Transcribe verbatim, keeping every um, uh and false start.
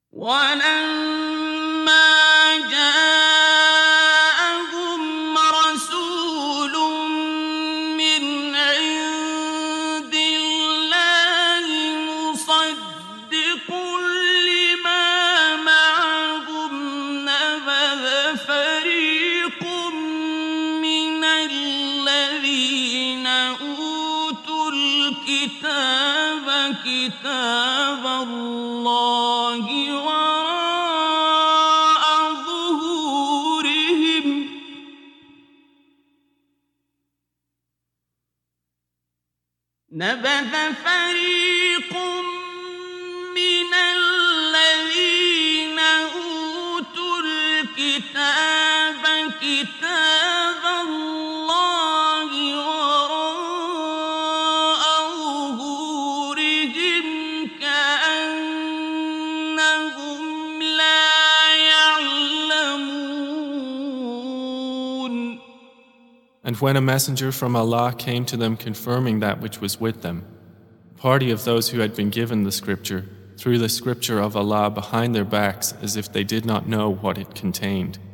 ولما جاءهم رسول من عند الله مصدق لما معهم نبذ فريق من الذين أوتوا الكتاب كتاب الله وراء ظهورهم نبذ فريق من الذين أوتوا الكتاب كتاب الله وراء ظهورهم كأنهم لا يعلمون. And when a messenger from Allah came to them confirming that which was with them, a party of those who had been given the scripture threw the scripture of Allah behind their backs as if they did not know what it contained.